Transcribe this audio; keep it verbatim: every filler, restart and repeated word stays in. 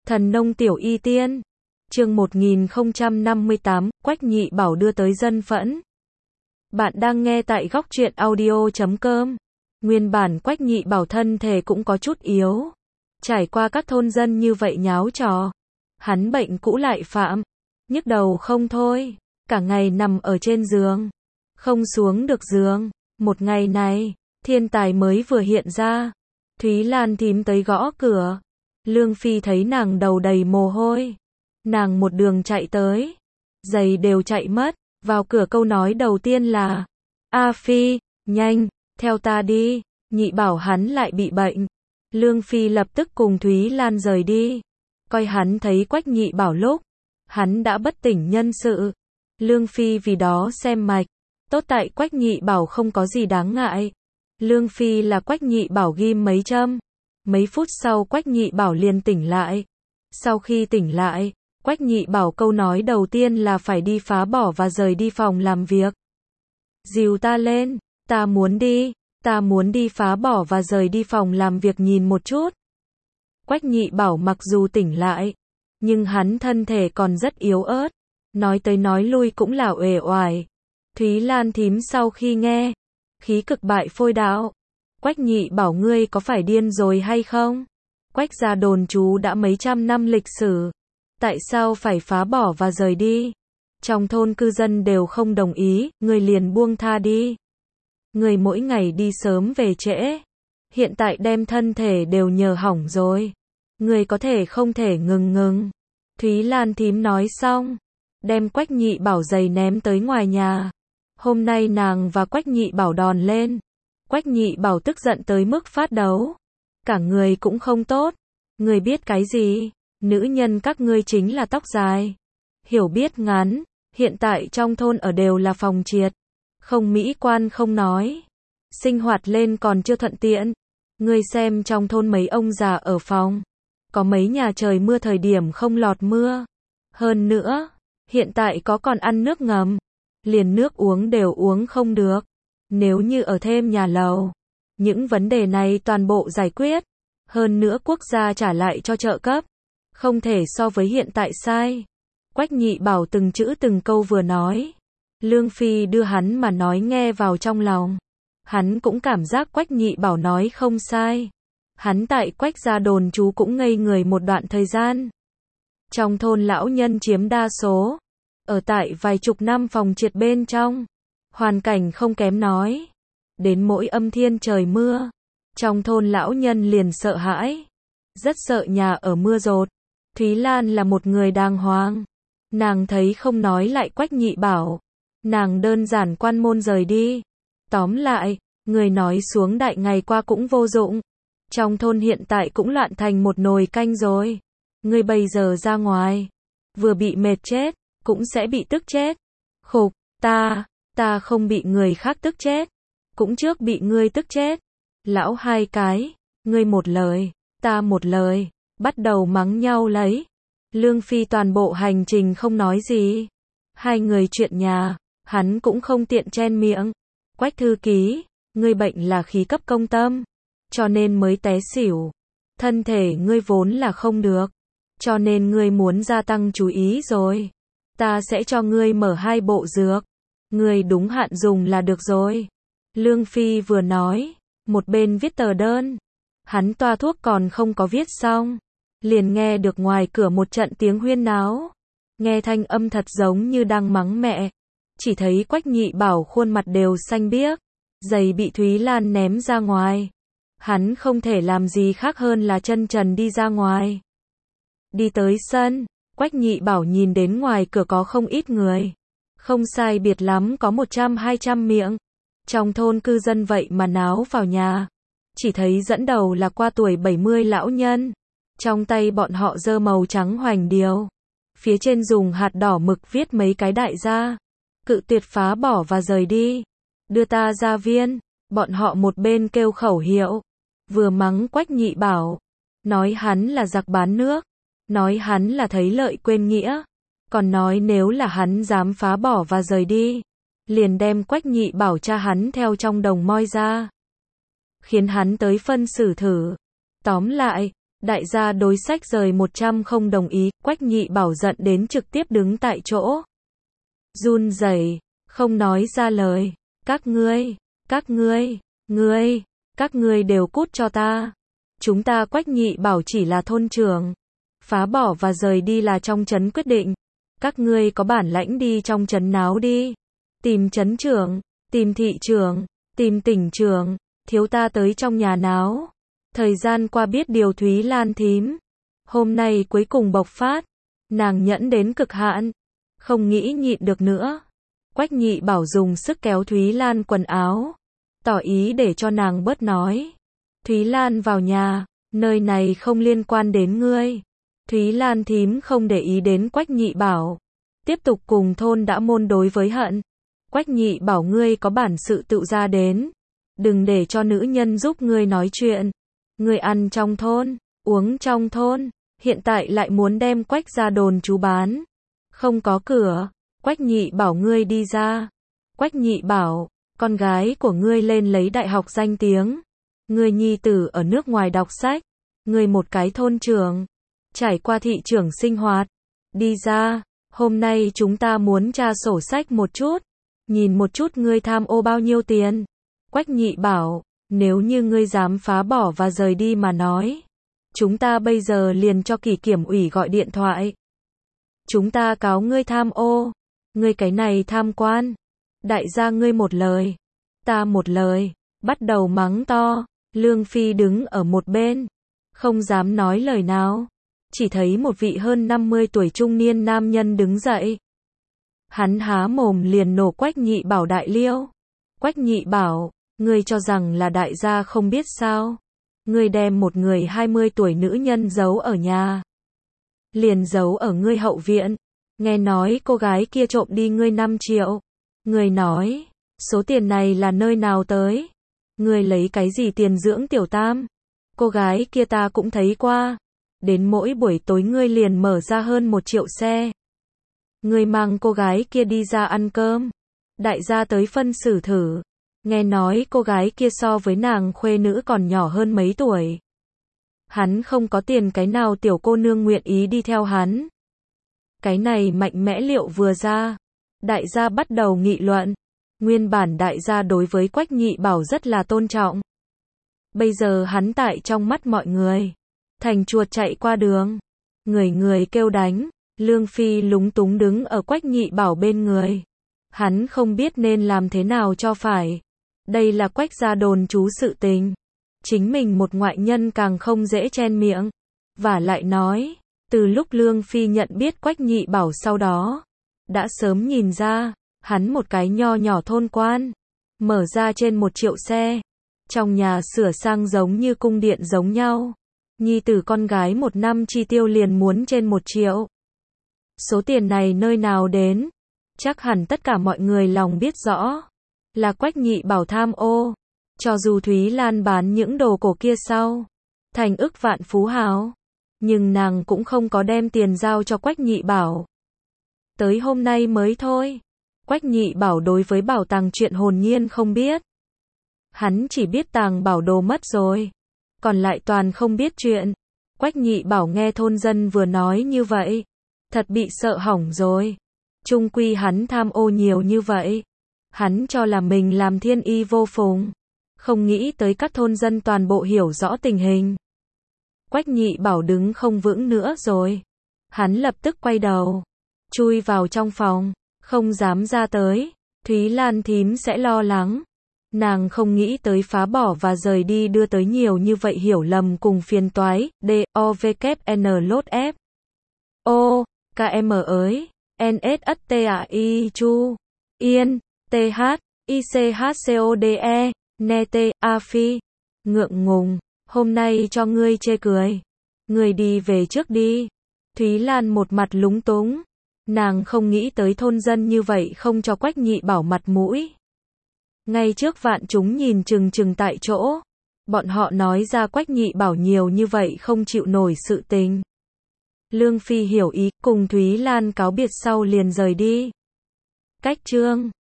Thần nông tiểu y tiên. Chương một nghìn không trăm năm mươi tám, Quách Nhị Bảo đưa tới dân phẫn. Bạn đang nghe tại góc truyện audio chấm com. Nguyên bản Quách Nhị Bảo thân thể cũng có chút yếu. Trải qua các thôn dân như vậy nháo trò. Hắn bệnh cũ lại phạm. Nhức đầu không thôi. Cả ngày nằm ở trên giường. Không xuống được giường. Một ngày này, thiên tài mới vừa hiện ra. Thúy Lan thím tới gõ cửa. Lương Phi thấy nàng đầu đầy mồ hôi. Nàng một đường chạy tới. Giày đều chạy mất. Vào cửa câu nói đầu tiên là: A Phi, nhanh, theo ta đi. Nhị Bảo hắn lại bị bệnh. Lương Phi lập tức cùng Thúy Lan rời đi. Coi hắn thấy Quách Nhị Bảo lúc hắn đã bất tỉnh nhân sự. Lương Phi vì đó xem mạch. Tốt tại Quách Nhị Bảo không có gì đáng ngại. Lương Phi là Quách Nhị Bảo ghim mấy châm. Mấy phút sau Quách Nhị Bảo liền tỉnh lại. Sau khi tỉnh lại, Quách Nhị Bảo câu nói đầu tiên là phải đi phá bỏ và rời đi phòng làm việc. Dìu ta lên, ta muốn đi, ta muốn đi phá bỏ và rời đi phòng làm việc nhìn một chút. Quách Nhị Bảo mặc dù tỉnh lại, nhưng hắn thân thể còn rất yếu ớt. Nói tới nói lui cũng là uể oải. Thúy Lan thím sau khi nghe, khí cực bại phôi đạo. Quách Nhị Bảo ngươi có phải điên rồi hay không? Quách gia đồn trú đã mấy trăm năm lịch sử. Tại sao phải phá bỏ và rời đi? Trong thôn cư dân đều không đồng ý, ngươi liền buông tha đi. Ngươi mỗi ngày đi sớm về trễ. Hiện tại đem thân thể đều nhờ hỏng rồi. Ngươi có thể không thể ngừng ngừng. Thúy Lan thím nói xong, đem Quách Nhị Bảo giày ném tới ngoài nhà. Hôm nay nàng và Quách Nhị Bảo đòn lên. Quách Nhị Bảo tức giận tới mức phát đấu. Cả người cũng không tốt. Ngươi biết cái gì? Nữ nhân các ngươi chính là tóc dài. Hiểu biết ngắn. Hiện tại trong thôn ở đều là phòng triệt. Không mỹ quan không nói. Sinh hoạt lên còn chưa thuận tiện. Ngươi xem trong thôn mấy ông già ở phòng. Có mấy nhà trời mưa thời điểm không lọt mưa. Hơn nữa, hiện tại có còn ăn nước ngầm. Liền nước uống đều uống không được. Nếu như ở thêm nhà lầu, những vấn đề này toàn bộ giải quyết. Hơn nữa quốc gia trả lại cho trợ cấp. Không thể so với hiện tại sai. Quách Nhị Bảo từng chữ từng câu vừa nói. Lương Phi đưa hắn mà nói nghe vào trong lòng. Hắn cũng cảm giác Quách Nhị Bảo nói không sai. Hắn tại Quách gia đồn trú cũng ngây người một đoạn thời gian. Trong thôn lão nhân chiếm đa số. Ở tại vài chục năm phòng triệt bên trong. Hoàn cảnh không kém nói. Đến mỗi âm thiên trời mưa. Trong thôn lão nhân liền sợ hãi. Rất sợ nhà ở mưa dột. Thúy Lan là một người đàng hoàng. Nàng thấy không nói lại Quách Nhị Bảo. Nàng đơn giản quan môn rời đi. Tóm lại, người nói xuống đại ngày qua cũng vô dụng. Trong thôn hiện tại cũng loạn thành một nồi canh rồi. Người bây giờ ra ngoài. Vừa bị mệt chết, cũng sẽ bị tức chết. Khục, ta, ta không bị người khác tức chết. Cũng trước bị ngươi tức chết. Lão hai cái, ngươi một lời, ta một lời. Bắt đầu mắng nhau lấy. Lương Phi toàn bộ hành trình không nói gì. Hai người chuyện nhà, hắn cũng không tiện chen miệng. Quách thư ký, ngươi bệnh là khí cấp công tâm. Cho nên mới té xỉu. Thân thể ngươi vốn là không được. Cho nên ngươi muốn gia tăng chú ý rồi. Ta sẽ cho ngươi mở hai bộ dược. Ngươi đúng hạn dùng là được rồi. Lương Phi vừa nói, một bên viết tờ đơn. Hắn toa thuốc còn không có viết xong. Liền nghe được ngoài cửa một trận tiếng huyên náo. Nghe thanh âm thật giống như đang mắng mẹ. Chỉ thấy Quách Nhị Bảo khuôn mặt đều xanh biếc. Giày bị Thúy Lan ném ra ngoài. Hắn không thể làm gì khác hơn là chân trần đi ra ngoài. Đi tới sân, Quách Nhị Bảo nhìn đến ngoài cửa có không ít người. Không sai biệt lắm có một trăm hai trăm miệng. Trong thôn cư dân vậy mà náo vào nhà. Chỉ thấy dẫn đầu là qua tuổi bảy mươi lão nhân. Trong tay bọn họ giơ màu trắng hoành điếu. Phía trên dùng hạt đỏ mực viết mấy cái đại gia. Cự tuyệt phá bỏ và rời đi. Đưa ta ra viên. Bọn họ một bên kêu khẩu hiệu. Vừa mắng Quách Nhị Bảo. Nói hắn là giặc bán nước. Nói hắn là thấy lợi quên nghĩa. Còn nói nếu là hắn dám phá bỏ và rời đi. Liền đem Quách Nhị Bảo cha hắn theo trong đồng moi ra. Khiến hắn tới phân xử thử. Tóm lại, Đại gia đối sách rời một trăm không đồng ý, Quách Nhị Bảo giận đến trực tiếp đứng tại chỗ. Run rẩy, không nói ra lời. Các ngươi, các ngươi, ngươi, các ngươi đều cút cho ta. Chúng ta Quách Nhị Bảo chỉ là thôn trưởng. Phá bỏ và rời đi là trong trấn quyết định. Các ngươi có bản lãnh đi trong trấn náo đi. Tìm trấn trưởng, tìm thị trưởng, tìm tỉnh trưởng, thiếu ta tới trong nhà náo. Thời gian qua biết điều Thúy Lan thím. Hôm nay cuối cùng bộc phát. Nàng nhẫn đến cực hạn. Không nghĩ nhịn được nữa. Quách Nhị Bảo dùng sức kéo Thúy Lan quần áo. Tỏ ý để cho nàng bớt nói. Thúy Lan vào nhà. Nơi này không liên quan đến ngươi. Thúy Lan thím không để ý đến Quách Nhị Bảo. Tiếp tục cùng thôn đã môn đối với hận. Quách Nhị Bảo ngươi có bản sự tự ra đến. Đừng để cho nữ nhân giúp ngươi nói chuyện. Ngươi ăn trong thôn, uống trong thôn. Hiện tại lại muốn đem Quách ra đồn trú bán. Không có cửa. Quách Nhị Bảo ngươi đi ra. Quách Nhị Bảo, con gái của ngươi lên lấy đại học danh tiếng. Ngươi nhi tử ở nước ngoài đọc sách. Ngươi một cái thôn trưởng. Trải qua thị trưởng sinh hoạt. Đi ra, hôm nay chúng ta muốn tra sổ sách một chút. Nhìn một chút ngươi tham ô bao nhiêu tiền. Quách Nhị Bảo, nếu như ngươi dám phá bỏ và rời đi mà nói. Chúng ta bây giờ liền cho kỷ kiểm ủy gọi điện thoại. Chúng ta cáo ngươi tham ô. Ngươi cái này tham quan. Đại gia ngươi một lời. Ta một lời. Bắt đầu mắng to. Lương Phi đứng ở một bên. Không dám nói lời nào. Chỉ thấy một vị hơn năm mươi tuổi trung niên nam nhân đứng dậy. Hắn há mồm liền nổ Quách Nhị Bảo đại liêu. Quách Nhị Bảo, ngươi cho rằng là đại gia không biết sao? Ngươi đem một người hai mươi tuổi nữ nhân giấu ở nhà. Liền giấu ở ngươi hậu viện. Nghe nói cô gái kia trộm đi ngươi năm triệu. Ngươi nói, số tiền này là nơi nào tới? Ngươi lấy cái gì tiền dưỡng tiểu tam? Cô gái kia ta cũng thấy qua. Đến mỗi buổi tối ngươi liền mở ra hơn một triệu xe. Ngươi mang cô gái kia đi ra ăn cơm. Đại gia tới phân xử thử. Nghe nói cô gái kia so với nàng khuê nữ còn nhỏ hơn mấy tuổi. Hắn không có tiền cái nào tiểu cô nương nguyện ý đi theo hắn. Cái này mạnh mẽ liệu vừa ra. Đại gia bắt đầu nghị luận. Nguyên bản đại gia đối với Quách Nhị Bảo rất là tôn trọng. Bây giờ hắn tại trong mắt mọi người. Thành chuột chạy qua đường. Người người kêu đánh. Lương Phi lúng túng đứng ở Quách Nhị Bảo bên người. Hắn không biết nên làm thế nào cho phải. Đây là Quách gia đồn trú sự tình. Chính mình một ngoại nhân càng không dễ chen miệng. Và lại nói, từ lúc Lương Phi nhận biết Quách Nhị Bảo sau đó, đã sớm nhìn ra, hắn một cái nho nhỏ thôn quan, mở ra trên một triệu xe. Trong nhà sửa sang giống như cung điện giống nhau. Nhi tử con gái một năm chi tiêu liền muốn trên một triệu. Số tiền này nơi nào đến? Chắc hẳn tất cả mọi người lòng biết rõ. Là Quách Nhị Bảo tham ô. Cho dù Thúy Lan bán những đồ cổ kia sau. Thành ức vạn phú hào. Nhưng nàng cũng không có đem tiền giao cho Quách Nhị Bảo. Tới hôm nay mới thôi. Quách Nhị Bảo đối với bảo tàng chuyện hồn nhiên không biết. Hắn chỉ biết tàng bảo đồ mất rồi. Còn lại toàn không biết chuyện. Quách Nhị Bảo nghe thôn dân vừa nói như vậy. Thật bị sợ hỏng rồi. Chung quy hắn tham ô nhiều như vậy. Hắn cho là mình làm thiên y vô phùng. Không nghĩ tới các thôn dân toàn bộ hiểu rõ tình hình. Quách Nhị Bảo đứng không vững nữa rồi. Hắn lập tức quay đầu. Chui vào trong phòng. Không dám ra tới. Thúy Lan thím sẽ lo lắng. Nàng không nghĩ tới phá bỏ và rời đi đưa tới nhiều như vậy hiểu lầm cùng phiền toái. D, O, V, K, N, lốt F. O, K, M ới. N, S, S, T, A, I, Chu. Yên. T, H. I, C, H, C, O, D, E. N, T, A, Phi. Ngượng ngùng. Hôm nay cho ngươi chê cười. Ngươi đi về trước đi. Thúy Lan một mặt lúng túng. Nàng không nghĩ tới thôn dân như vậy không cho Quách Nhị Bảo mặt mũi. Ngay trước vạn chúng nhìn chừng chừng tại chỗ. Bọn họ nói ra Quách Nhị Bảo nhiều như vậy không chịu nổi sự tình. Lương Phi hiểu ý, cùng Thúy Lan cáo biệt sau liền rời đi. Cách chương